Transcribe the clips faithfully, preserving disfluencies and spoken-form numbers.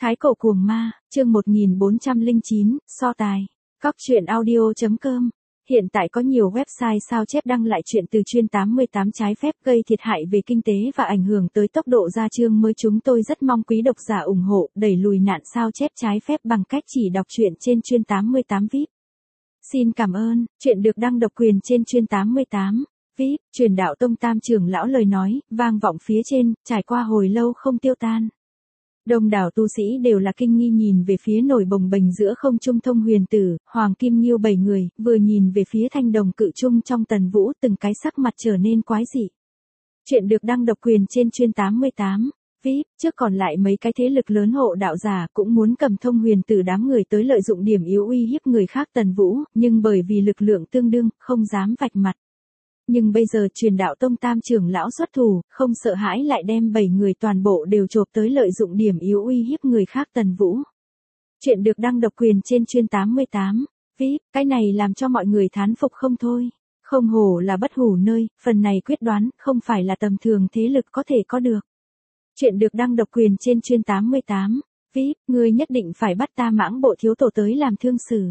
Thái cổ cuồng ma, chương một nghìn bốn trăm lẻ chín, so tài. Cóc truyện audio chấm com. Hiện tại có nhiều website sao chép đăng lại chuyện từ chuyên tám mươi tám trái phép gây thiệt hại về kinh tế và ảnh hưởng tới tốc độ ra chương mới. Chúng tôi rất mong quý độc giả ủng hộ đẩy lùi nạn sao chép trái phép bằng cách chỉ đọc truyện trên chuyên tám mươi tám vê i pê. Xin cảm ơn. Chuyện được đăng độc quyền trên chuyên tám mươi tám vê i pê. Truyền đạo Tông Tam trưởng lão lời nói vang vọng phía trên, trải qua hồi lâu không tiêu tan. Đông đảo tu sĩ đều là kinh nghi nhìn về phía nổi bồng bềnh giữa không trung Thông Huyền Tử, Hoàng Kim Nghiêu bảy người, vừa nhìn về phía thanh đồng cự trung trong Tần Vũ, từng cái sắc mặt trở nên quái dị. Chuyện được đăng độc quyền trên chuyên tám mươi tám vê i pê, trước còn lại mấy cái thế lực lớn hộ đạo giả cũng muốn cầm Thông Huyền Tử đám người tới lợi dụng điểm yếu uy hiếp người khác Tần Vũ, nhưng bởi vì lực lượng tương đương, không dám vạch mặt. Nhưng bây giờ Truyền đạo Tông Tam trưởng lão xuất thủ, không sợ hãi lại đem bảy người toàn bộ đều chộp tới lợi dụng điểm yếu uy hiếp người khác Tần Vũ. Chuyện được đăng độc quyền trên chuyên tám mươi tám vê i pê, cái này làm cho mọi người thán phục không thôi. Không hổ là bất hủ nơi, phần này quyết đoán, không phải là tầm thường thế lực có thể có được. Chuyện được đăng độc quyền trên chuyên tám mươi tám vê i pê, ngươi nhất định phải bắt ta Mãng Bộ thiếu tổ tới làm thương xử.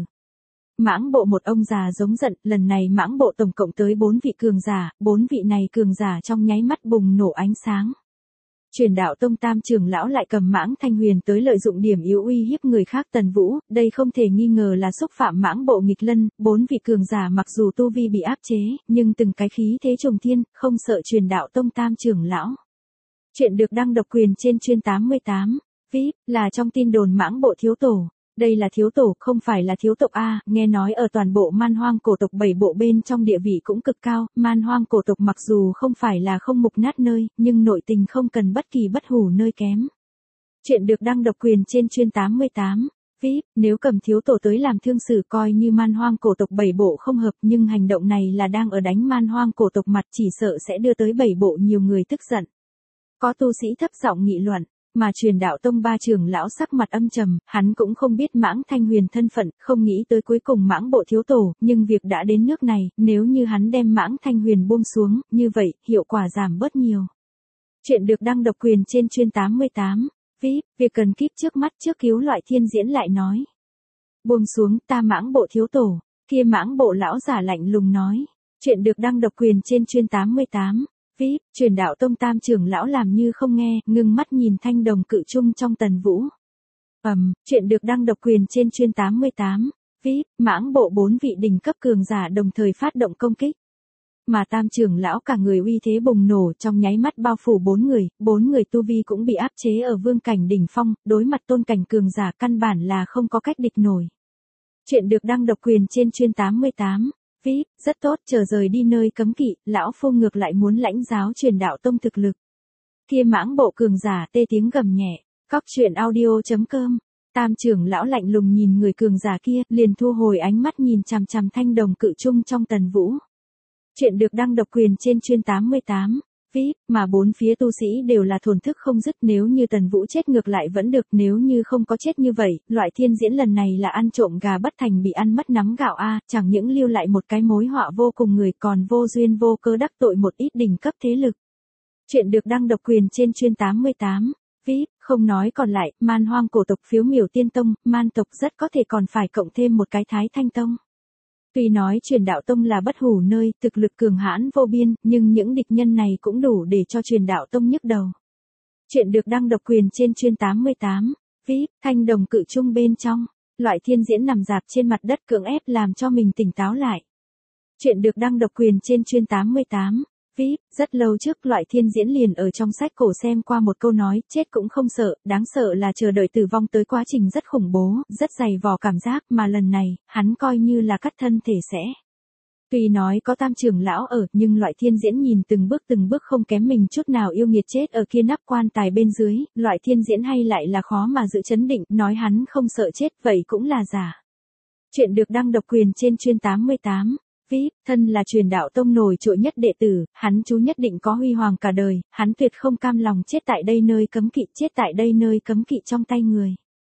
Mãng Bộ một ông già giống giận, lần này Mãng Bộ tổng cộng tới bốn vị cường giả, bốn vị này cường giả trong nháy mắt bùng nổ ánh sáng. Truyền đạo Tông Tam trưởng lão lại cầm Mãng Thanh Huyền tới lợi dụng điểm yếu uy hiếp người khác Tần Vũ, đây không thể nghi ngờ là xúc phạm Mãng Bộ nghịch lân, bốn vị cường giả mặc dù tu vi bị áp chế, nhưng từng cái khí thế trùng thiên, không sợ Truyền đạo Tông Tam trưởng lão. Chuyện được đăng độc quyền trên chuyên tám mươi tám vê i pê, là trong tin đồn Mãng Bộ thiếu tổ. Đây là thiếu tổ, không phải là thiếu tộc A, nghe nói ở toàn bộ Man Hoang cổ tộc bảy bộ bên trong địa vị cũng cực cao, Man Hoang cổ tộc mặc dù không phải là không mục nát nơi, nhưng nội tình không cần bất kỳ bất hủ nơi kém. Chuyện được đăng độc quyền trên chuyên tám mươi tám vê i pê, nếu cầm thiếu tổ tới làm thương xử coi như Man Hoang cổ tộc bảy bộ không hợp, nhưng hành động này là đang ở đánh Man Hoang cổ tộc mặt, chỉ sợ sẽ đưa tới bảy bộ nhiều người tức giận. Có tu sĩ thấp giọng nghị luận. Mà Truyền đạo Tông ba trưởng lão sắc mặt âm trầm, hắn cũng không biết Mãng Thanh Huyền thân phận, không nghĩ tới cuối cùng Mãng Bộ thiếu tổ, nhưng việc đã đến nước này, nếu như hắn đem Mãng Thanh Huyền buông xuống, như vậy, hiệu quả giảm bớt nhiều. Chuyện được đăng độc quyền trên chuyên tám mươi tám vê i pê, việc cần kíp trước mắt trước cứu loại thiên diễn lại nói. Buông xuống ta Mãng Bộ thiếu tổ, kia Mãng Bộ lão giả lạnh lùng nói. Chuyện được đăng độc quyền trên chuyên tám mươi tám vê i pê, Truyền đạo Tông Tam trưởng lão làm như không nghe, ngưng mắt nhìn thanh đồng cự trung trong Tần Vũ. Ầm, um, chuyện được đăng độc quyền trên chuyên tám mươi tám vê i pê, Mãng Bộ bốn vị đỉnh cấp cường giả đồng thời phát động công kích. Mà Tam trưởng lão cả người uy thế bùng nổ trong nháy mắt bao phủ bốn người, bốn người tu vi cũng bị áp chế ở vương cảnh đỉnh phong, đối mặt tôn cảnh cường giả căn bản là không có cách địch nổi. Chuyện được đăng độc quyền trên chuyên tám mươi tám vê i pê, rất tốt, chờ rời đi nơi cấm kỵ, lão phu ngược lại muốn lãnh giáo Truyền đạo Tông thực lực. Kia Mãng Bộ cường giả tê tiếng gầm nhẹ. Cóc truyện audio chấm com. Tam trưởng lão lạnh lùng nhìn người cường giả kia, liền thu hồi ánh mắt nhìn chằm chằm thanh đồng cự trung trong Tần Vũ. Chuyện được đăng độc quyền trên chuyên tám mươi tám vê i pê, mà bốn phía tu sĩ đều là thổn thức không dứt, nếu như Tần Vũ chết ngược lại vẫn được, nếu như không có chết như vậy, loại thiên diễn lần này là ăn trộm gà bất thành bị ăn mất nắm gạo a, chẳng những lưu lại một cái mối họa vô cùng người, còn vô duyên vô cớ đắc tội một ít đỉnh cấp thế lực. Chuyện được đăng độc quyền trên chuyên tám mươi tám vê i pê, không nói còn lại, Man Hoang cổ tộc phiếu miểu tiên tông, Man tộc rất có thể còn phải cộng thêm một cái Thái Thanh tông. Tuy nói Truyền đạo Tông là bất hủ nơi, thực lực cường hãn vô biên, nhưng những địch nhân này cũng đủ để cho Truyền đạo Tông nhức đầu. Chuyện được đăng độc quyền trên chuyên tám mươi tám vê i pê, thanh đồng cự trung bên trong, loại thiên diễn nằm dạp trên mặt đất cưỡng ép làm cho mình tỉnh táo lại. Chuyện được đăng độc quyền trên chuyên tám mươi tám vê i pê, rất lâu trước loại thiên diễn liền ở trong sách cổ xem qua một câu nói, chết cũng không sợ, đáng sợ là chờ đợi tử vong tới quá trình rất khủng bố, rất dày vò cảm giác, mà lần này, hắn coi như là cắt thân thể sẽ. Tuy nói có Tam trưởng lão ở, nhưng loại thiên diễn nhìn từng bước từng bước không kém mình chút nào yêu nghiệt chết ở kia nắp quan tài bên dưới, loại thiên diễn hay lại là khó mà giữ chấn định, nói hắn không sợ chết, vậy cũng là giả. Chuyện được đăng độc quyền trên chuyên tám mươi tám vê i pê, thân là Truyền đạo Tông nổi trội nhất đệ tử, hắn chú nhất định có huy hoàng cả đời, hắn tuyệt không cam lòng chết tại đây nơi cấm kỵ, chết tại đây nơi cấm kỵ trong tay người.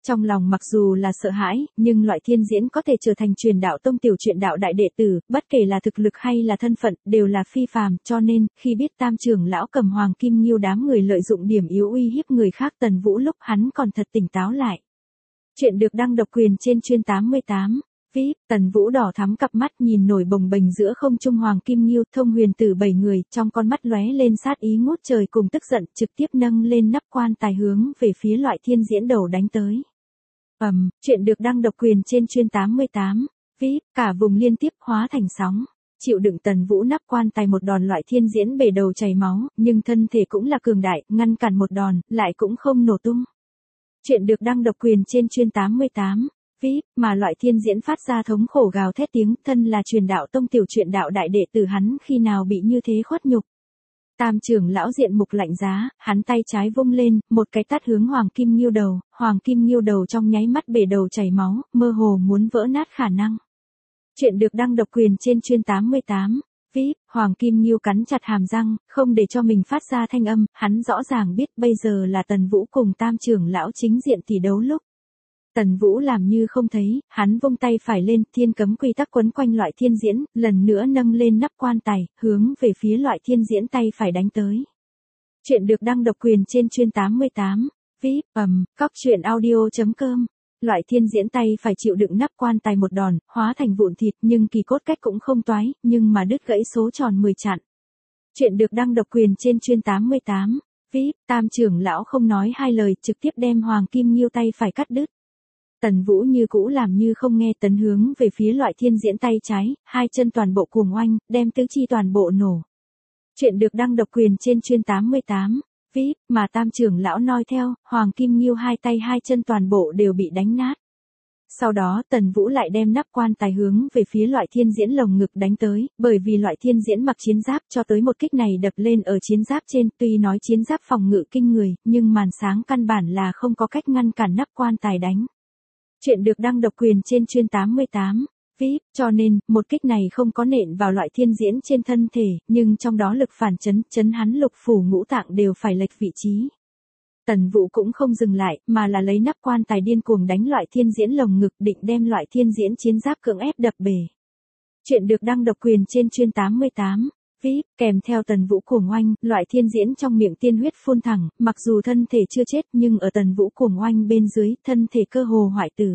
Trong lòng mặc dù là sợ hãi, nhưng loại thiên diễn có thể trở thành truyền đạo tông tiểu truyền đạo đại đệ tử, bất kể là thực lực hay là thân phận, đều là phi phàm, cho nên, khi biết Tam trưởng lão cầm Hoàng Kim Nghiêu đám người lợi dụng điểm yếu uy hiếp người khác, Tần Vũ lúc hắn còn thật tỉnh táo lại. Chuyện được đăng độc quyền trên chuyên tám mươi tám. vê i pê, Tần Vũ đỏ thắm cặp mắt nhìn nổi bồng bềnh giữa không trung Hoàng Kim Nghiêu, thông huyền tử bảy người, trong con mắt lóe lên sát ý ngút trời cùng tức giận, trực tiếp nâng lên nắp quan tài hướng về phía loại thiên diễn đầu đánh tới. Ầm, um, chuyện được đăng độc quyền trên chuyên tám mươi tám. vê i pê, cả vùng liên tiếp hóa thành sóng. Chịu đựng Tần Vũ nắp quan tài một đòn, loại thiên diễn bể đầu chảy máu, nhưng thân thể cũng là cường đại, ngăn cản một đòn, lại cũng không nổ tung. Chuyện được đăng độc quyền trên chuyên tám mươi tám. vê i pê, mà loại thiên diễn phát ra thống khổ gào thét tiếng, thân là truyền đạo tông tiểu truyền đạo đại đệ tử hắn khi nào bị như thế khuất nhục. Tam trưởng lão diện mục lạnh giá, hắn tay trái vung lên, một cái tát hướng Hoàng Kim Nghiêu đầu, Hoàng Kim Nghiêu đầu trong nháy mắt bể đầu chảy máu, mơ hồ muốn vỡ nát khả năng. Chuyện được đăng độc quyền trên chuyên tám mươi tám. vê i pê, Hoàng Kim Nghiêu cắn chặt hàm răng, không để cho mình phát ra thanh âm, hắn rõ ràng biết bây giờ là Tần Vũ cùng Tam trưởng lão chính diện tỷ đấu lúc. Tần Vũ làm như không thấy, hắn vung tay phải lên, thiên cấm quy tắc quấn quanh loại thiên diễn, lần nữa nâng lên nắp quan tài, hướng về phía loại thiên diễn tay phải đánh tới. Chuyện được đăng độc quyền trên chuyên tám mươi tám. vê i pê, ầm, cóc truyện audio chấm com. Loại thiên diễn tay phải chịu đựng nắp quan tài một đòn, hóa thành vụn thịt, nhưng kỳ cốt cách cũng không toái, nhưng mà đứt gãy số tròn mười chặn. Chuyện được đăng độc quyền trên chuyên tám mươi tám. vê i pê, Tam trưởng lão không nói hai lời, trực tiếp đem Hoàng Kim Nghiêu tay phải cắt đứt. Tần Vũ như cũ làm như không nghe, tấn hướng về phía loại thiên diễn tay trái, hai chân toàn bộ cuồng oanh, đem tứ chi toàn bộ nổ. Chuyện được đăng độc quyền trên chuyên tám mươi tám. vê i pê, mà Tam trưởng lão noi theo, Hoàng Kim Nghiêu hai tay hai chân toàn bộ đều bị đánh nát. Sau đó Tần Vũ lại đem nắp quan tài hướng về phía loại thiên diễn lồng ngực đánh tới, bởi vì loại thiên diễn mặc chiến giáp, cho tới một kích này đập lên ở chiến giáp trên, tuy nói chiến giáp phòng ngự kinh người, nhưng màn sáng căn bản là không có cách ngăn cản nắp quan tài đánh. Chuyện được đăng độc quyền trên chuyên tám mươi tám. vê i pê, cho nên, một kích này không có nện vào loại thiên diễn trên thân thể, nhưng trong đó lực phản chấn, chấn hắn lục phủ ngũ tạng đều phải lệch vị trí. Tần Vũ cũng không dừng lại, mà là lấy nắp quan tài điên cuồng đánh loại thiên diễn lồng ngực, định đem loại thiên diễn chiến giáp cưỡng ép đập bể. Chuyện được đăng độc quyền trên chuyên tám mươi tám. vê i pê, kèm theo Tần Vũ cuồng oanh, loại thiên diễn trong miệng tiên huyết phun thẳng, mặc dù thân thể chưa chết nhưng ở Tần Vũ cuồng oanh bên dưới, thân thể cơ hồ hoại tử.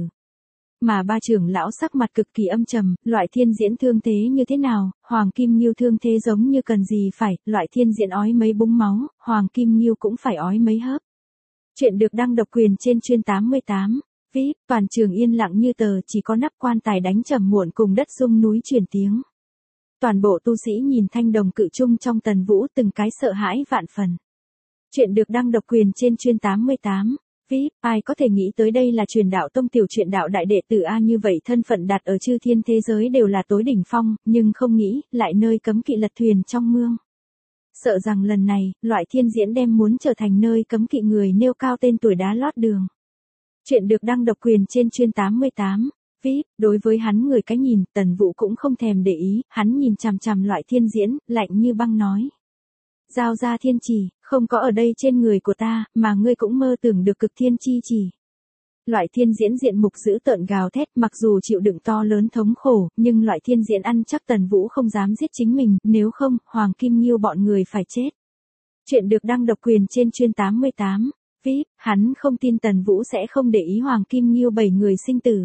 Mà ba trưởng lão sắc mặt cực kỳ âm trầm, loại thiên diễn thương thế như thế nào, Hoàng Kim Nghiêu thương thế giống như cần gì phải, loại thiên diễn ói mấy búng máu, Hoàng Kim Nghiêu cũng phải ói mấy hớp. Chuyện được đăng độc quyền trên chuyên tám mươi tám. vê i pê, toàn trường yên lặng như tờ, chỉ có nắp quan tài đánh trầm muộn cùng đất rung núi chuyển tiếng. Toàn bộ tu sĩ nhìn thanh đồng cự chung trong Tần Vũ từng cái sợ hãi vạn phần. Chuyện được đăng độc quyền trên chuyên tám mươi tám. vê i pê, ai có thể nghĩ tới đây là truyền đạo tông tiểu truyền đạo đại đệ tử A, như vậy thân phận đặt ở chư thiên thế giới đều là tối đỉnh phong, nhưng không nghĩ, lại nơi cấm kỵ lật thuyền trong mương. Sợ rằng lần này, loại thiên diễn đem muốn trở thành nơi cấm kỵ người nêu cao tên tuổi đá lót đường. Chuyện được đăng độc quyền trên chuyên tám mươi tám. vê i pê, đối với hắn người cái nhìn, Tần Vũ cũng không thèm để ý, hắn nhìn chằm chằm loại thiên diễn, lạnh như băng nói. Giao ra thiên chỉ, không có ở đây trên người của ta, mà ngươi cũng mơ tưởng được cực thiên chi chỉ. Loại thiên diễn diện mục dữ tợn gào thét, mặc dù chịu đựng to lớn thống khổ, nhưng loại thiên diễn ăn chắc Tần Vũ không dám giết chính mình, nếu không, Hoàng Kim Nghiêu bọn người phải chết. Chuyện được đăng độc quyền trên chuyên tám mươi tám. vê i pê, hắn không tin Tần Vũ sẽ không để ý Hoàng Kim Nghiêu bảy người sinh tử.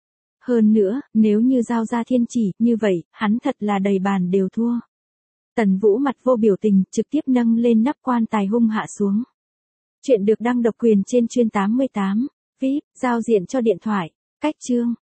Hơn nữa, nếu như giao ra thiên chỉ, như vậy, hắn thật là đầy bàn đều thua. Tần Vũ mặt vô biểu tình, trực tiếp nâng lên nắp quan tài hung hạ xuống. Chuyện được đăng độc quyền trên chuyên tám mươi tám. vê i pê, giao diện cho điện thoại. Cách chương.